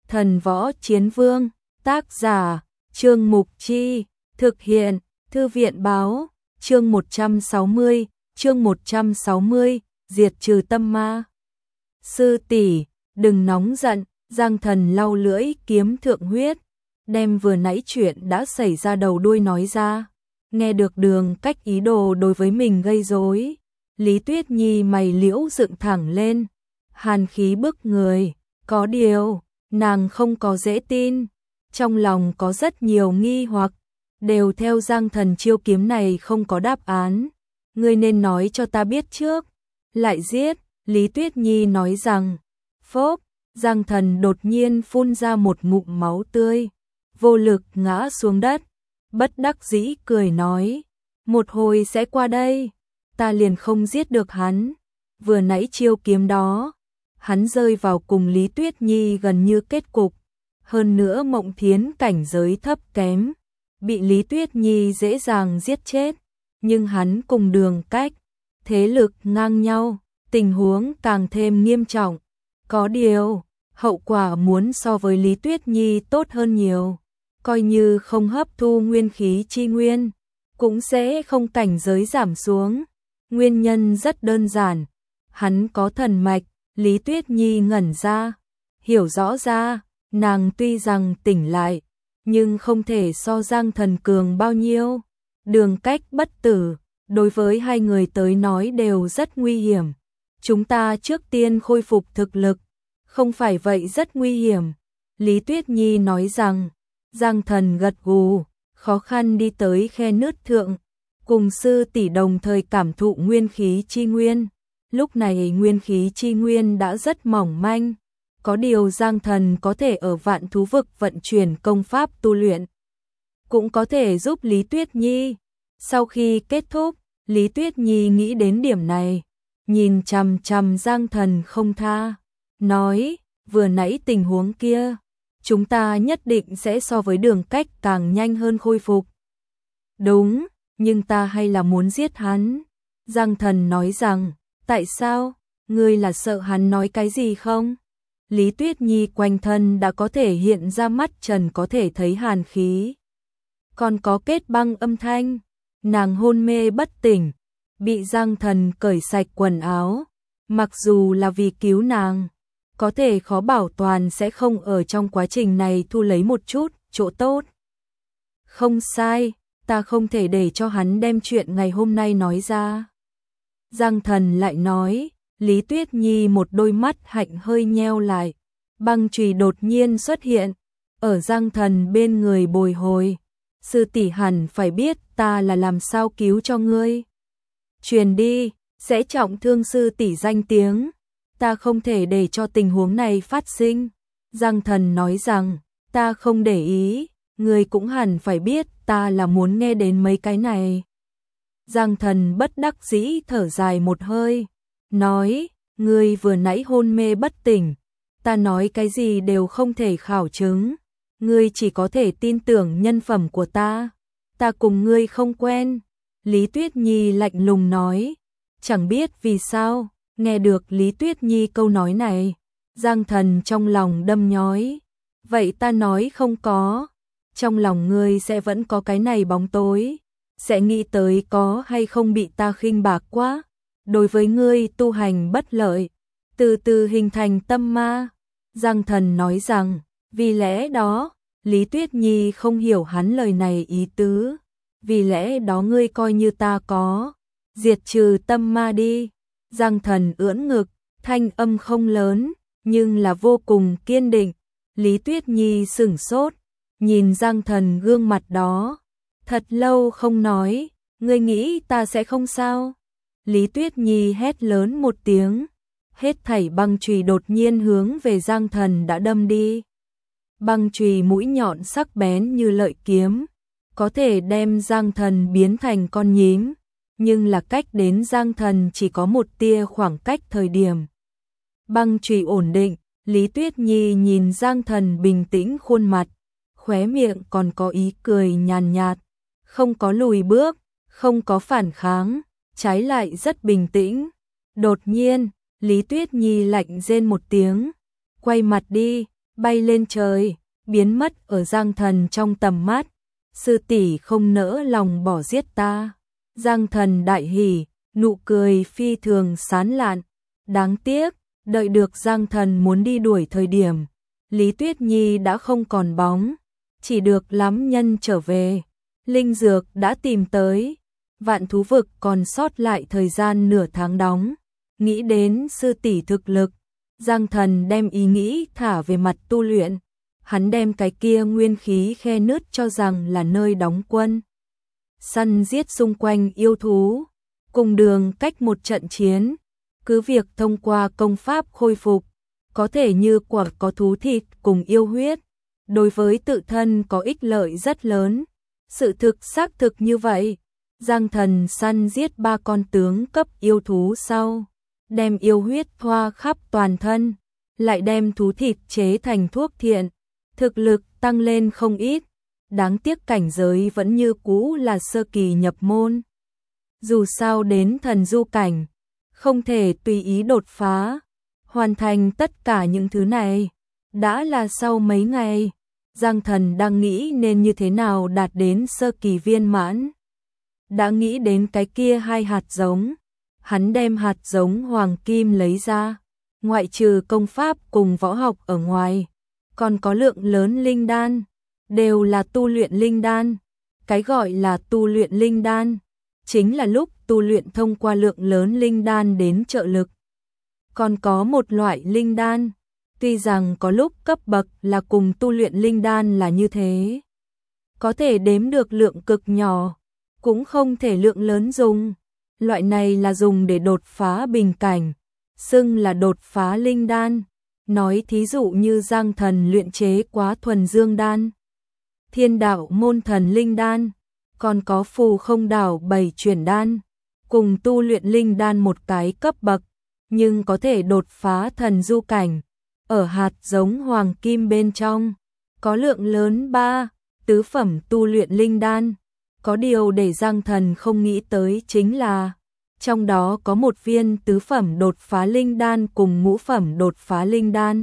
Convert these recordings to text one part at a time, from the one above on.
Thần Võ Chiến Vương, tác giả, Trương Mục Chi, thực hiện, Thư viện báo, chương 160, diệt trừ tâm ma. Sư tỷ, đừng nóng giận, Giang Thần lau lưỡi kiếm thượng huyết, đem vừa nãy chuyện đã xảy ra đầu đuôi nói ra. Nghe được Đường Cách ý đồ đối với mình gây rối, Lý Tuyết Nhi mày liễu dựng thẳng lên, hàn khí bức người, có điều, nàng không có dễ tin, trong lòng có rất nhiều nghi hoặc, đều theo Giang Thần chiêu kiếm này không có đáp án, ngươi nên nói cho ta biết trước, lại giết, Lý Tuyết Nhi nói rằng, phốp, Giang Thần đột nhiên phun ra một ngụm máu tươi, vô lực ngã xuống đất, bất đắc dĩ cười nói, một hồi sẽ qua đây, ta liền không giết được hắn, vừa nãy chiêu kiếm đó, hắn rơi vào cùng Lý Tuyết Nhi gần như kết cục, hơn nữa Mộng Thiến cảnh giới thấp kém, bị Lý Tuyết Nhi dễ dàng giết chết, nhưng hắn cùng Đường Cách, thế lực ngang nhau, tình huống càng thêm nghiêm trọng, có điều, hậu quả muốn so với Lý Tuyết Nhi tốt hơn nhiều, coi như không hấp thu nguyên khí chi nguyên, cũng sẽ không cảnh giới giảm xuống, nguyên nhân rất đơn giản, hắn có thần mạch, Lý Tuyết Nhi ngẩn ra, hiểu rõ ra, nàng tuy rằng tỉnh lại, nhưng không thể so Giang Thần cường bao nhiêu, Đường Cách bất tử, đối với hai người tới nói đều rất nguy hiểm, chúng ta trước tiên khôi phục thực lực, không phải vậy rất nguy hiểm, Lý Tuyết Nhi nói rằng, Giang Thần gật gù, khó khăn đi tới khe nứt thượng, cùng sư tỷ đồng thời cảm thụ nguyên khí chi nguyên, lúc này nguyên khí chi nguyên đã rất mỏng manh, có điều Giang Thần có thể ở Vạn Thú Vực vận chuyển công pháp tu luyện, cũng có thể giúp Lý Tuyết Nhi. Sau khi kết thúc, Lý Tuyết Nhi nghĩ đến điểm này, nhìn chằm chằm Giang Thần không tha, nói, vừa nãy tình huống kia, chúng ta nhất định sẽ so với Đường Cách càng nhanh hơn khôi phục. Đúng, nhưng ta hay là muốn giết hắn. Giang Thần nói rằng, tại sao, ngươi là sợ hắn nói cái gì không? Lý Tuyết Nhi quanh thân đã có thể hiện ra mắt trần có thể thấy hàn khí. Còn có kết băng âm thanh, nàng hôn mê bất tỉnh, bị Giang Thần cởi sạch quần áo, mặc dù là vì cứu nàng, có thể khó bảo toàn sẽ không ở trong quá trình này thu lấy một chút chỗ tốt. Không sai, ta không thể để cho hắn đem chuyện ngày hôm nay nói ra. Giang Thần lại nói, Lý Tuyết Nhi một đôi mắt hạnh hơi nheo lại, băng chùy đột nhiên xuất hiện, ở Giang Thần bên người bồi hồi, sư tỷ hẳn phải biết ta là làm sao cứu cho ngươi. Truyền đi, sẽ trọng thương sư tỷ danh tiếng, ta không thể để cho tình huống này phát sinh. Giang Thần nói rằng, ta không để ý, ngươi cũng hẳn phải biết ta là muốn nghe đến mấy cái này. Giang Thần bất đắc dĩ thở dài một hơi, nói, ngươi vừa nãy hôn mê bất tỉnh, ta nói cái gì đều không thể khảo chứng, ngươi chỉ có thể tin tưởng nhân phẩm của ta cùng ngươi không quen. Lý Tuyết Nhi lạnh lùng nói, chẳng biết vì sao, nghe được Lý Tuyết Nhi câu nói này, Giang Thần trong lòng đâm nhói, vậy ta nói không có, trong lòng ngươi sẽ vẫn có cái này bóng tối, sẽ nghĩ tới có hay không bị ta khinh bạc quá, đối với ngươi tu hành bất lợi, từ từ hình thành tâm ma. Giang Thần nói rằng, vì lẽ đó, Lý Tuyết Nhi không hiểu hắn lời này ý tứ, vì lẽ đó ngươi coi như ta có, diệt trừ tâm ma đi. Giang Thần ưỡn ngực, thanh âm không lớn, nhưng là vô cùng kiên định. Lý Tuyết Nhi sửng sốt, nhìn Giang Thần gương mặt đó, thật lâu không nói, ngươi nghĩ ta sẽ không sao? Lý Tuyết Nhi hét lớn một tiếng, hết thảy băng chùy đột nhiên hướng về Giang Thần đã đâm đi. Băng chùy mũi nhọn sắc bén như lợi kiếm, có thể đem Giang Thần biến thành con nhím, nhưng là cách đến Giang Thần chỉ có một tia khoảng cách thời điểm. Băng chùy ổn định, Lý Tuyết Nhi nhìn Giang Thần bình tĩnh khuôn mặt, khóe miệng còn có ý cười nhàn nhạt, không có lùi bước, không có phản kháng, trái lại rất bình tĩnh. Đột nhiên, Lý Tuyết Nhi lạnh rên một tiếng, quay mặt đi, bay lên trời, biến mất ở Giang Thần trong tầm mắt. Sư tỷ không nỡ lòng bỏ giết ta. Giang Thần đại hỉ, nụ cười phi thường sán lạn. Đáng tiếc, đợi được Giang Thần muốn đi đuổi thời điểm, Lý Tuyết Nhi đã không còn bóng, chỉ được lắm nhân trở về. Linh dược đã tìm tới, Vạn Thú Vực còn sót lại thời gian nửa tháng đóng. Nghĩ đến sư tỷ thực lực, Giang Thần đem ý nghĩ thả về mặt tu luyện. Hắn đem cái kia nguyên khí khe nứt cho rằng là nơi đóng quân. Săn giết xung quanh yêu thú, cùng đường cách một trận chiến, cứ việc thông qua công pháp khôi phục, có thể như quả có thú thịt cùng yêu huyết, đối với tự thân có ích lợi rất lớn. Sự thực xác thực như vậy, Giang Thần săn giết 3 con tướng cấp yêu thú sau, đem yêu huyết thoa khắp toàn thân, lại đem thú thịt chế thành thuốc thiện, thực lực tăng lên không ít. Đáng tiếc cảnh giới vẫn như cũ là sơ kỳ nhập môn. Dù sao đến thần du cảnh, không thể tùy ý đột phá, hoàn thành tất cả những thứ này. Đã là sau mấy ngày, Giang Thần đang nghĩ nên như thế nào đạt đến sơ kỳ viên mãn. Đã nghĩ đến cái kia 2 hạt giống, hắn đem hạt giống hoàng kim lấy ra, ngoại trừ công pháp cùng võ học ở ngoài, còn có lượng lớn linh đan, đều là tu luyện linh đan. Cái gọi là tu luyện linh đan, chính là lúc tu luyện thông qua lượng lớn linh đan đến trợ lực. Còn có một loại linh đan, tuy rằng có lúc cấp bậc là cùng tu luyện linh đan là như thế, có thể đếm được lượng cực nhỏ, cũng không thể lượng lớn dùng. Loại này là dùng để đột phá bình cảnh, xưng là đột phá linh đan. Nói thí dụ như Giang Thần luyện chế quá thuần dương đan, Thiên đạo môn thần linh đan, còn có phù không đảo 7 chuyển đan, cùng tu luyện linh đan một cái cấp bậc, nhưng có thể đột phá thần du cảnh. Ở hạt giống hoàng kim bên trong, có lượng lớn 3 tứ phẩm tu luyện linh đan. Có điều để Giang Thần không nghĩ tới chính là, trong đó có một viên tứ phẩm đột phá linh đan cùng ngũ phẩm đột phá linh đan.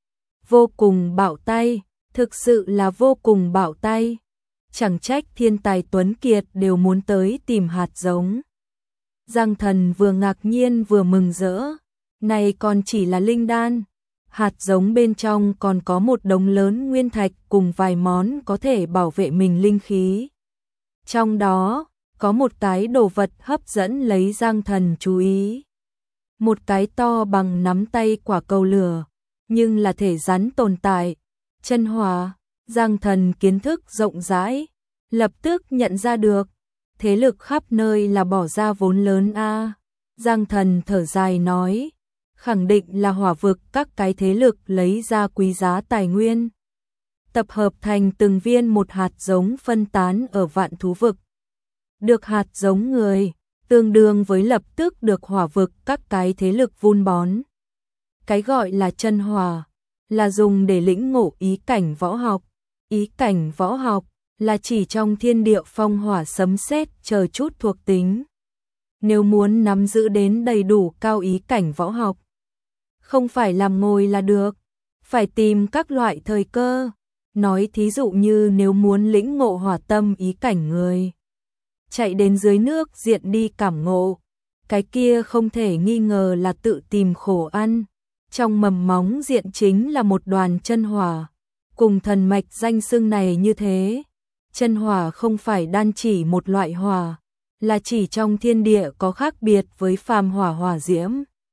Vô cùng bạo tay, thực sự là vô cùng bạo tay. Chẳng trách thiên tài tuấn kiệt đều muốn tới tìm hạt giống. Giang Thần vừa ngạc nhiên vừa mừng rỡ, này còn chỉ là linh đan. Hạt giống bên trong còn có một đống lớn nguyên thạch cùng vài món có thể bảo vệ mình linh khí. Trong đó, có một cái đồ vật hấp dẫn lấy Giang Thần chú ý. Một cái to bằng nắm tay quả cầu lửa, nhưng là thể rắn tồn tại. Chân hỏa, Giang Thần kiến thức rộng rãi, lập tức nhận ra được. Thế lực khắp nơi là bỏ ra vốn lớn a. Giang Thần thở dài nói, khẳng định là hỏa vực các cái thế lực lấy ra quý giá tài nguyên, tập hợp thành từng viên một hạt giống phân tán ở Vạn Thú Vực. Được hạt giống người, tương đương với lập tức được hỏa vực các cái thế lực vun bón. Cái gọi là chân hỏa, là dùng để lĩnh ngộ ý cảnh võ học. Ý cảnh võ học là chỉ trong thiên địa phong hỏa sấm sét chờ chút thuộc tính. Nếu muốn nắm giữ đến đầy đủ cao ý cảnh võ học, không phải làm ngồi là được, phải tìm các loại thời cơ. Nói thí dụ như nếu muốn lĩnh ngộ hỏa tâm ý cảnh người, chạy đến dưới nước diện đi cảm ngộ, cái kia không thể nghi ngờ là tự tìm khổ ăn. Trong mầm móng diện chính là một đoàn chân hỏa, cùng thần mạch danh xưng này như thế. Chân hỏa không phải đan chỉ một loại hỏa, là chỉ trong thiên địa có khác biệt với phàm hỏa hỏa diễm.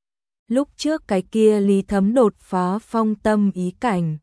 Lúc trước cái kia Lý Thấm đột phá phong tâm ý cảnh,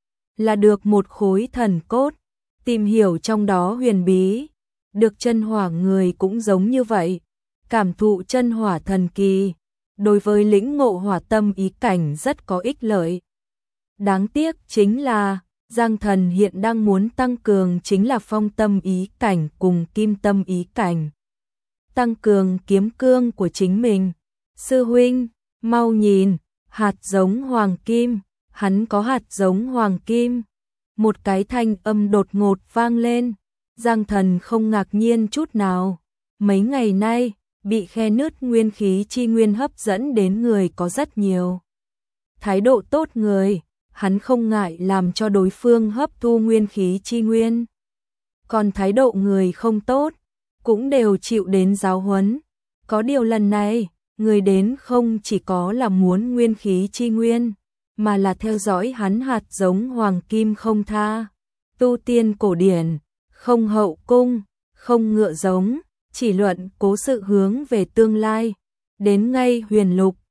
là được một khối thần cốt, tìm hiểu trong đó huyền bí. Được chân hỏa người cũng giống như vậy, cảm thụ chân hỏa thần kỳ, đối với lĩnh ngộ hỏa tâm ý cảnh rất có ích lợi. Đáng tiếc chính là, Giang Thần hiện đang muốn tăng cường chính là phong tâm ý cảnh cùng kim tâm ý cảnh. Tăng cường kiếm cương của chính mình. Sư huynh, mau nhìn, hạt giống hoàng kim, hắn có hạt giống hoàng kim. Một cái thanh âm đột ngột vang lên. Giang Thần không ngạc nhiên chút nào. Mấy ngày nay, bị khe nứt nguyên khí chi nguyên hấp dẫn đến người có rất nhiều. Thái độ tốt người, hắn không ngại làm cho đối phương hấp thu nguyên khí chi nguyên. Còn thái độ người không tốt, cũng đều chịu đến giáo huấn. Có điều lần này, người đến không chỉ có là muốn nguyên khí chi nguyên, mà là theo dõi hắn hạt giống hoàng kim không tha. Tu tiên cổ điển, không hậu cung, không ngựa giống, chỉ luận cố sự hướng về tương lai. Đến ngay huyền lục,